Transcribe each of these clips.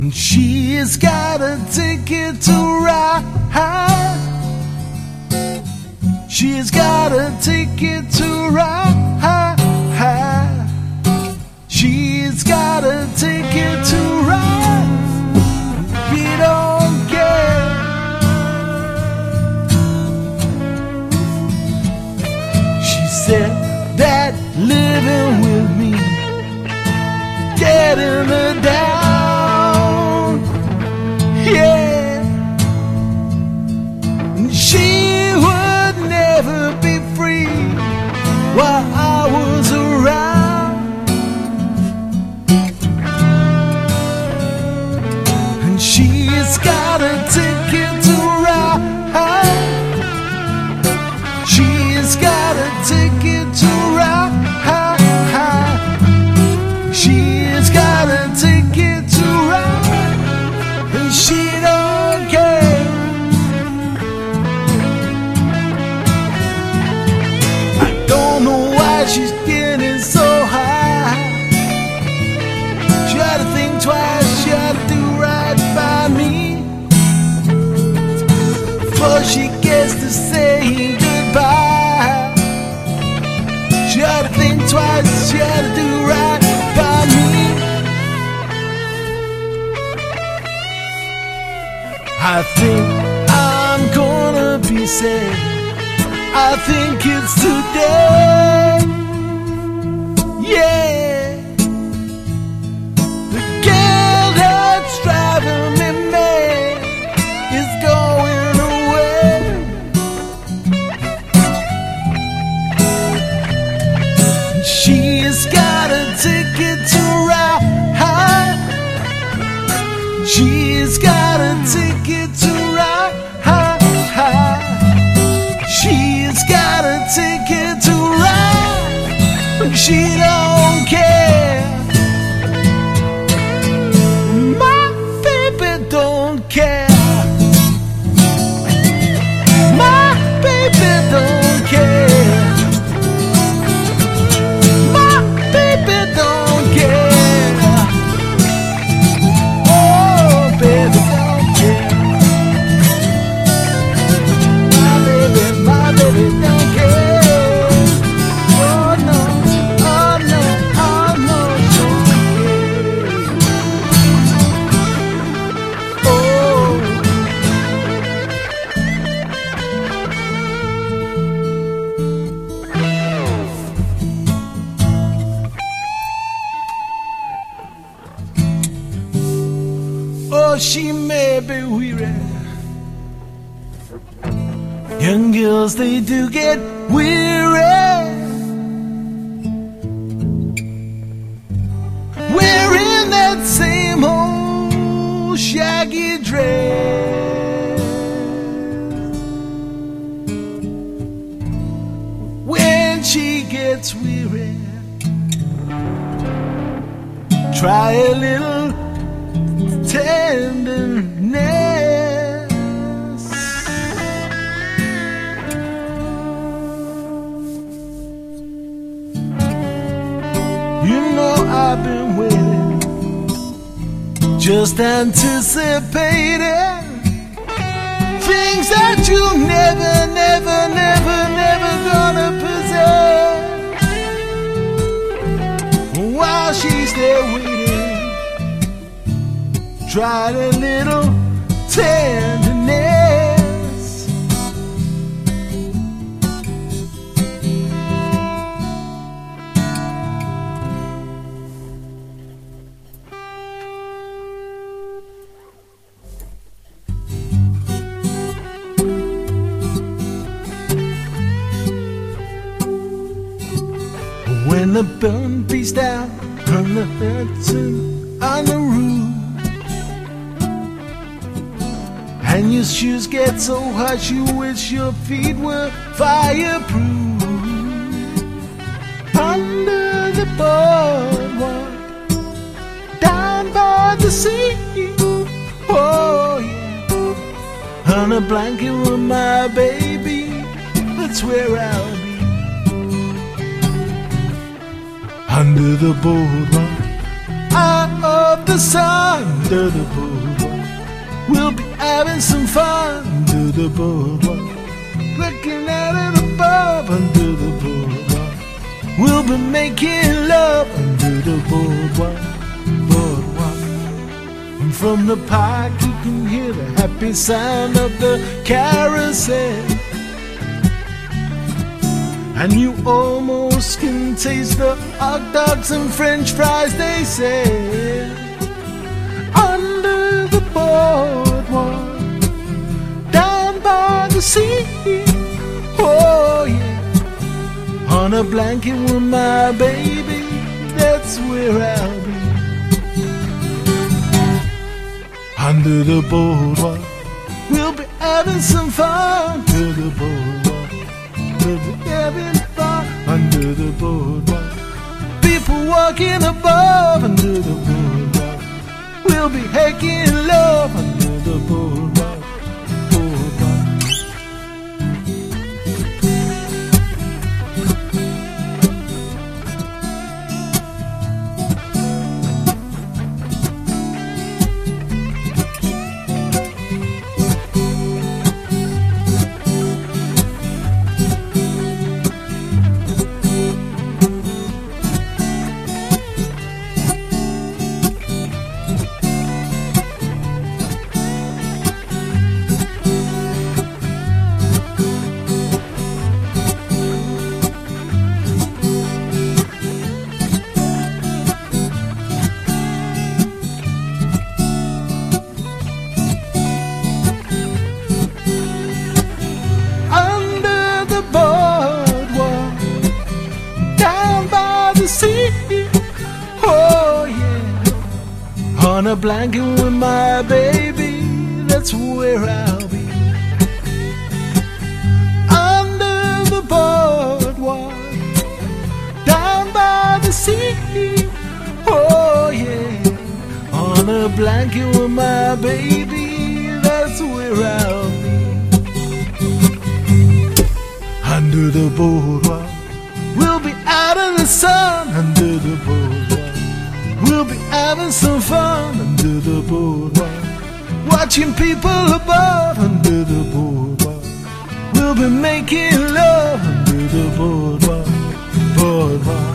She's got a ticket to ride. She's got a ticket to ride. She's got a ticket to ride. He don't care. She said that living with me, getting her down, yeah. And she would never be free while I was around. And she's got a ticket to ride. She's got a ticket to ride. She's got a ticket to ride, and she don't care. I don't know why she's getting so high. She had to think twice, she had to do right by me before she gets to say goodbye. She had to think twice, she had to do right by me. I think I'm gonna be sad. I think it's today. Yeah, the girl that's driving me mad is going away. She's got a ticket to ride. She's got a ticket to ride. She's got a ticket to ride, but she don't care. My baby don't care. My baby don't care. My baby don't care. Oh, baby don't care. My baby don't care. Oh no, oh no, oh no, don't care. Oh, she may be weary. Young girls, they do get weary, wearing that same old shaggy dress. When she gets weary, try a little tenderness. You know I've been waiting, just anticipating things that you never, never, never, never gonna possess. While she's there waiting, try a little tenderness. When the burn beats down on the curtain on the roof, and your shoes get so hot you wish your feet were fireproof. Under the boardwalk, down by the sea, oh yeah, on a blanket with my baby, that's where I'll be. Under the boardwalk, out of the sun, under the boardwalk. We'll be having some fun under the boardwalk. Looking out of the above under the boardwalk. We'll be making love under the boardwalk, boardwalk. And from the park you can hear the happy sound of the carousel. And you almost can taste the hot dogs and french fries they sell under the boardwalk, down by the sea. Oh yeah, on a blanket with my baby, that's where I'll be. Under the boardwalk, we'll be having some fun under the boardwalk. We'll be having fun under the boardwalk. People walking above under the boardwalk. We'll be making love under the boardwalk, boardwalk. Oh yeah, on a blanket with my baby, that's where I'll be. Under the boardwalk, down by the sea. Oh yeah, on a blanket with my baby, that's where I'll be. Under the boardwalk, we'll be out in the sun under the boardwalk. We'll be having some fun under the boardwalk. Watching people above under the boardwalk. We'll be making love under the boardwalk, boardwalk.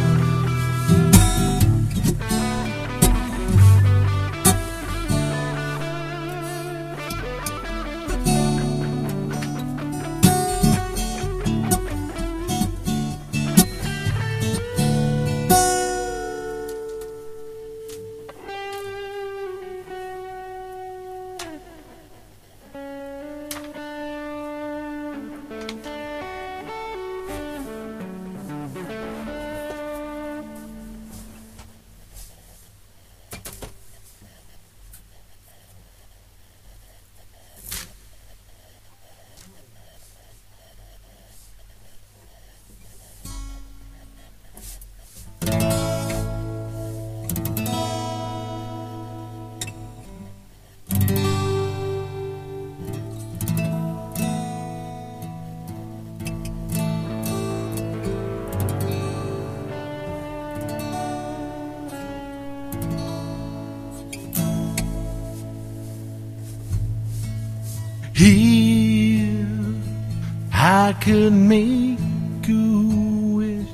Here I could make a wish.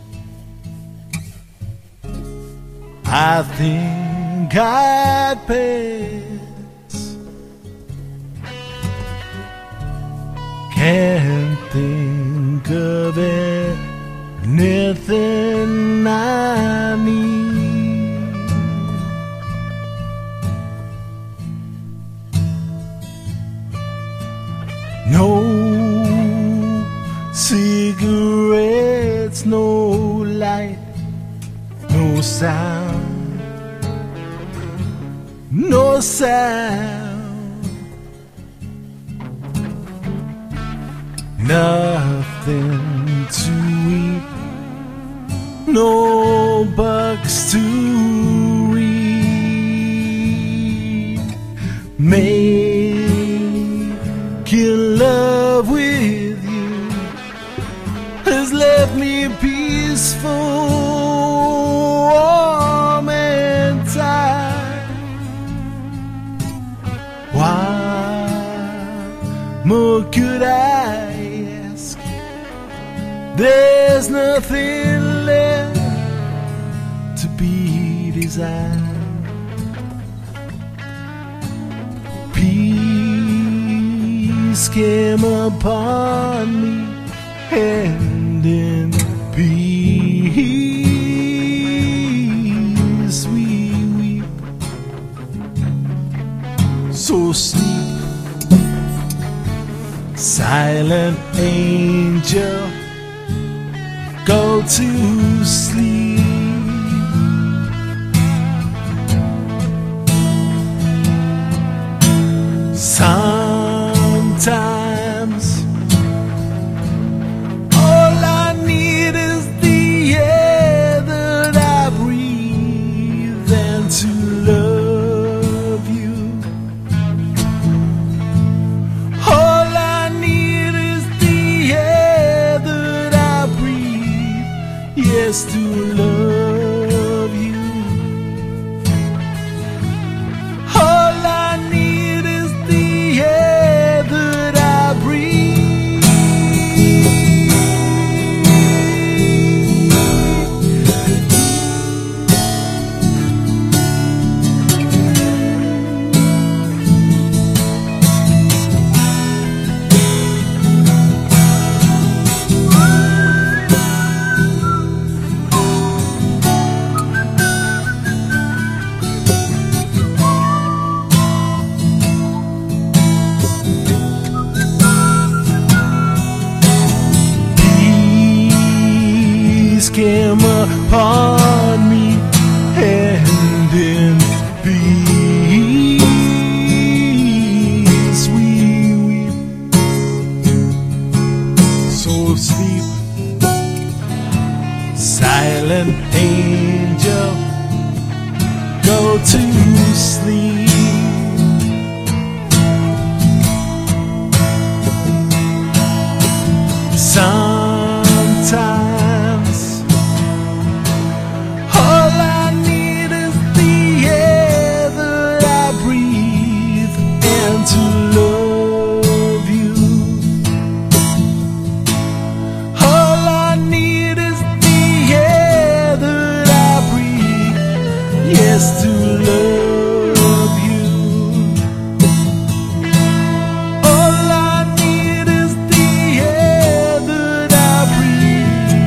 I think I'd pass. Can't think of anything I need. No cigarettes, no light, no sound, no sound, nothing to eat, no books to read. Making love with you has left me peaceful, warm and tired. more could I ask? There's nothing left to be desired. Peace came upon me, and in peace we weep. So sleep, silent angel, go to sleep. Sometimes all I need is the air that I breathe, and to love you. All I need is the air that I breathe, yes, to love you. All I need is the air that I breathe. Peace came upon me, and in peace we weep. So sleep, silent angel, go to sleep. Sometimes all I need is the air that I breathe, and to love you. All I need is the air that I breathe, yes, to love you. All I need is the air that I breathe.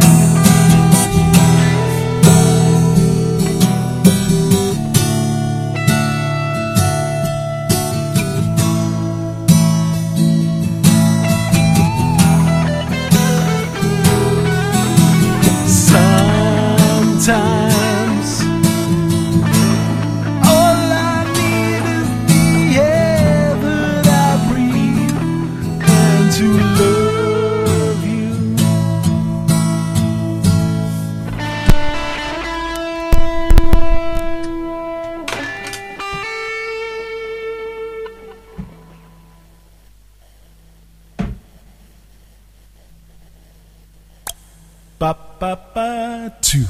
Sometimes all I need is the air that I breathe, and to love you. Ba ba ba two.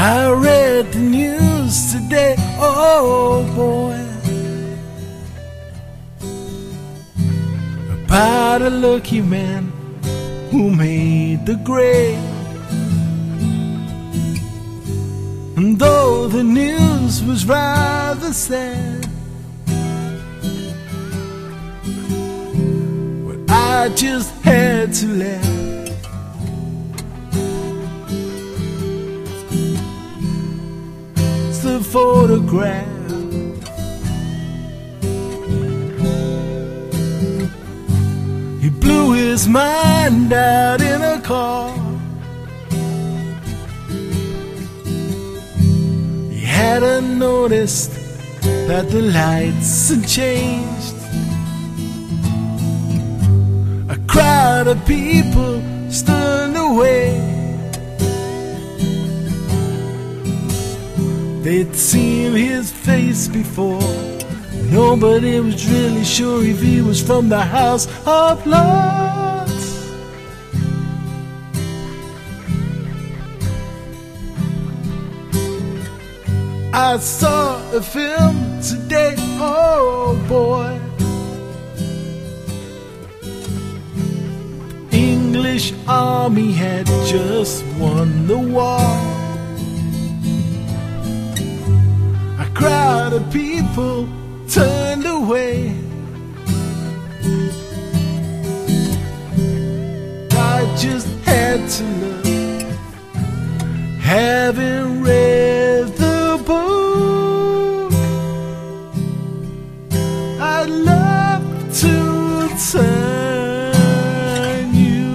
I read the news today, oh boy, about a lucky man who made the grade. And though the news was rather sad, well, I just had to laugh. It's the photograph. He blew his mind out in a car. Hadn't noticed that the lights had changed. A crowd of people stood away. They'd seen his face before. Nobody was really sure if he was from the House of Lords. I saw a film today, oh boy. English army had just won the war. A crowd of people turned away. I just had to look, having read the book. I'd love to turn you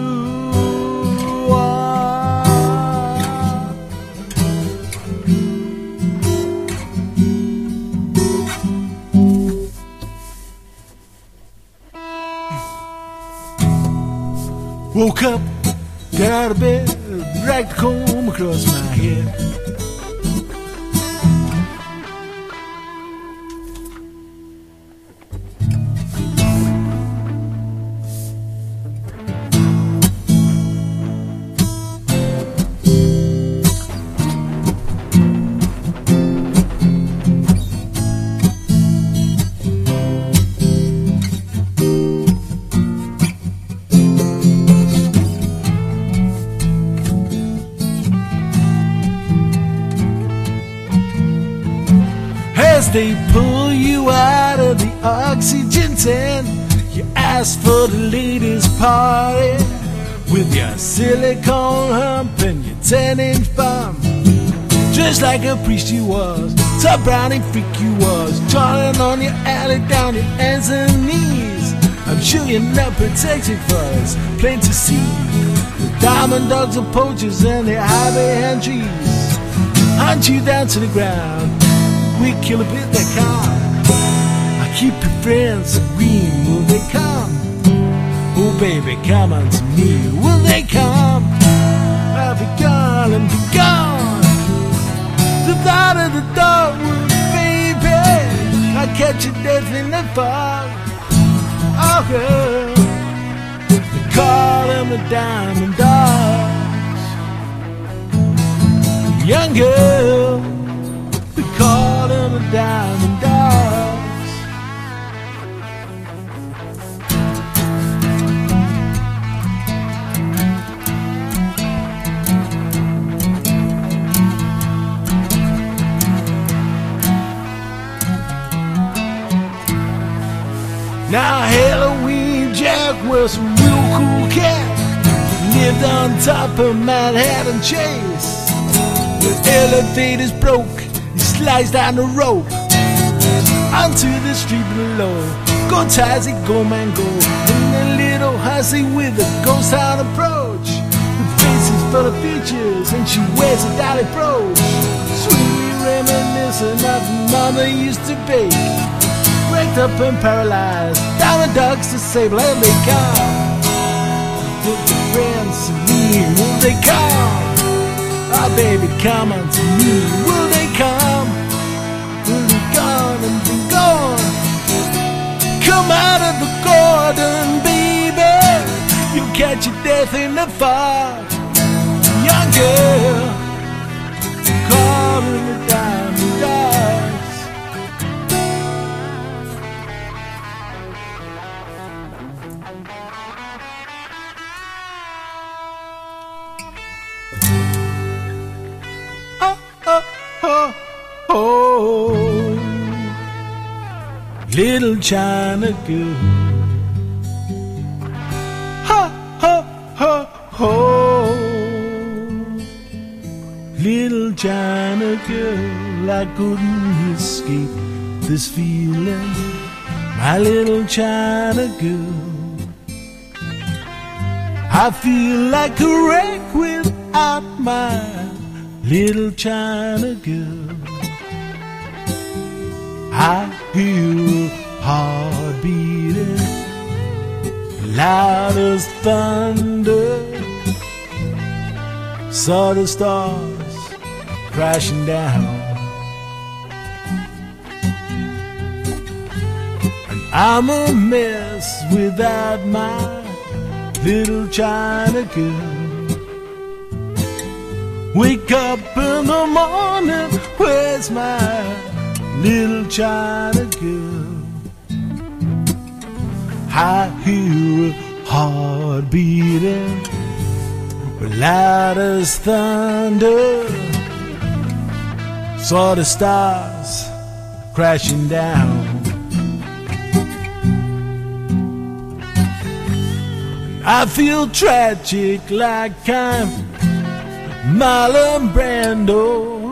on. Woke up, got out of bed, dragged the comb across my head. They pull you out of the oxygen tent. You ask for the latest party with your silicone hump and your 10-inch bum. Just like a priest you was, top brownie freak you was, drawing on your alley down your hands and knees. I'm sure you're not protected for us, plain to see. The diamond dogs are poachers and they hide behind trees. Hunt you down to the ground, we kill a bit that calm. I keep your friends green, will they come? Oh baby, come on to me, will they come? I'll be gone and be gone. The thought of the dogwood, baby, I'll catch your death in the fog. Oh girl, they call them the diamond dogs. Young girl, we call them the diamond dogs. Now Halloween Jack was a real cool cat. Lived on top of Manhattan Chase. The elevators broke, sliced down the rope onto the street below. Go Tazi, go man, go. In a little hussy with a ghost town approach, with faces full of features, and she wears a dolly brooch. Sweetly reminiscent of mama used to bake. Wrecked up and paralyzed, diamond dogs disabled, and they come. With the friends to me, will they come? Oh baby, come on to me, will they come? Will they gone and be gone? Come out of the garden, baby, you'll catch your death in the fog. Young girl, call little China girl. Ha, ha, ha, ho. Little China girl, I couldn't escape this feeling. My little China girl, I feel like a wreck without my little China girl. I hear a heart beating loud as thunder. Saw the stars crashing down, and I'm a mess without my little China girl. Wake up in the morning, where's my little China girl? I hear a heart beating loud as thunder. Saw the stars crashing down, I feel tragic like I'm Marlon Brando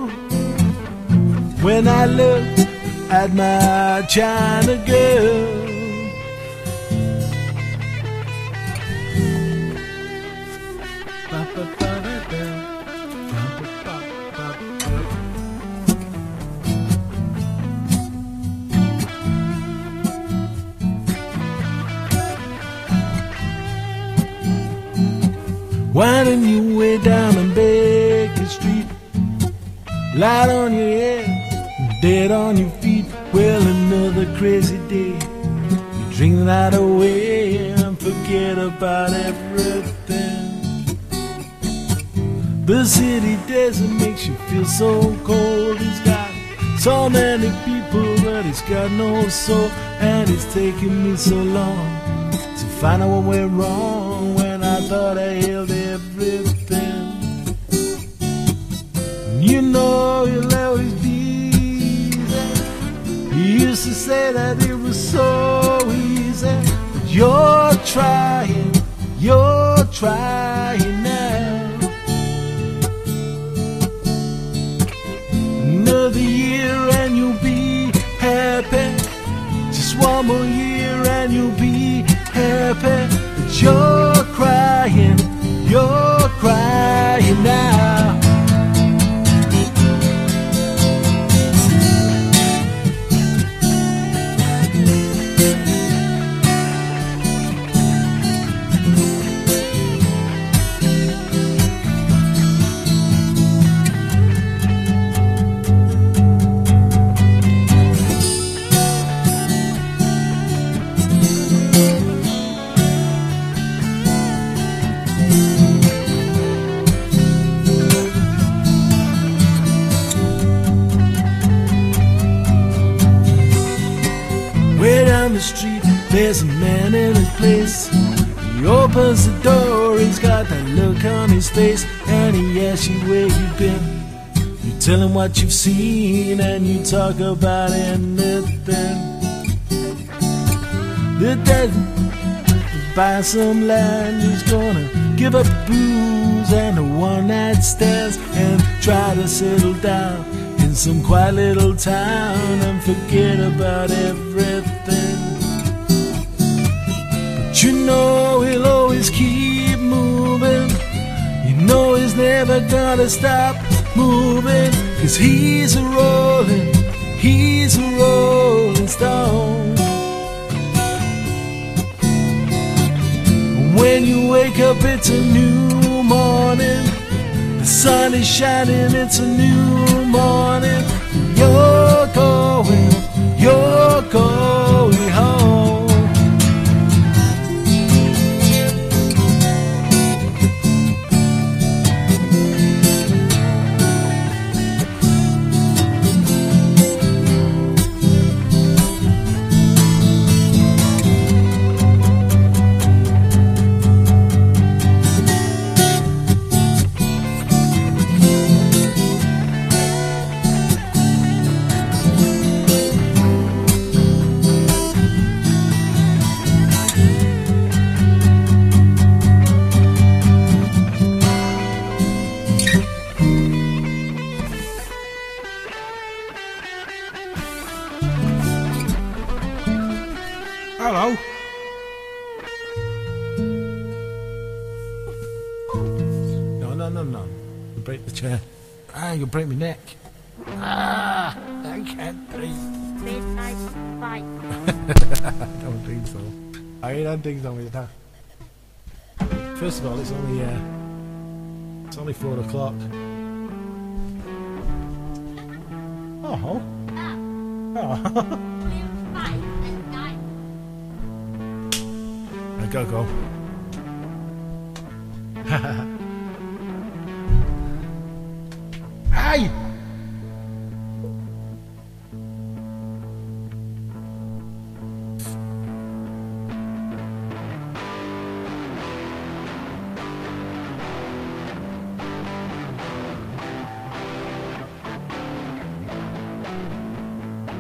when I look at my China girl. Winding your way down on Baker Street, light on your head, dead on your feet. Well, another crazy day. You drink the night away and forget about everything. The city desert makes you feel so cold. It's got so many people, but it's got no soul. And it's taken me so long to find out what went wrong when I thought I held everything. You know you'll always be there. You used to say that it was so easy, but you're trying now. Another year and you'll be happy. Just one more year and you'll be happy. But you're crying now. Way down the street, there's a man in a place. He opens the door, he's got that look on his face, and he asks you where you've been. You tell him what you've seen, and you talk about anything. The dad buy some land, he's gonna give up booze and a one-night stands, and try to settle down in some quiet little town and forget about everything. But you know he'll always keep moving. You know he's never gonna stop moving, 'cause he's a rolling stone. When you wake up, it's a new morning. The sun is shining, it's a new morning. You're going home. no. You break the chair. Ah, you'll break my neck. Ah, I can't breathe. Midnight fight. I don't think so. I don't think so, is that? First of all, it's only 4 o'clock. Oh. Oh. We'll fight and die. I gotta go.